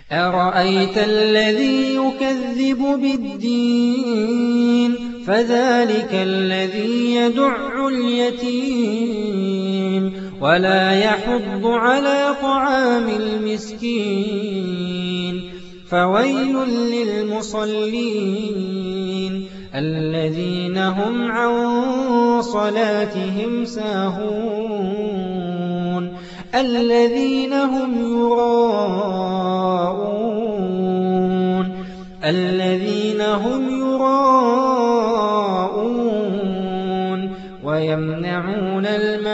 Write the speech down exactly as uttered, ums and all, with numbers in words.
أَرَأَيْتَ الَّذِي يُكَذِّبُ بِالدِّينِ فَذَلِكَ الَّذِي يَدُعُّ الْيَتِيمَ وَلَا يَحُضُّ عَلَىٰ طَعَامِ الْمِسْكِينِ فَوَيْلٌ لِّلْمُصَلِّينَ الَّذِينَ هُمْ عَن صَلَاتِهِمْ سَاهُونَ الَّذِينَ هُمْ يُرَاءُونَ الَّذِينَ هُمْ يُرَاءُونَ وَيَمْنَعُونَ الْمَاعُونَ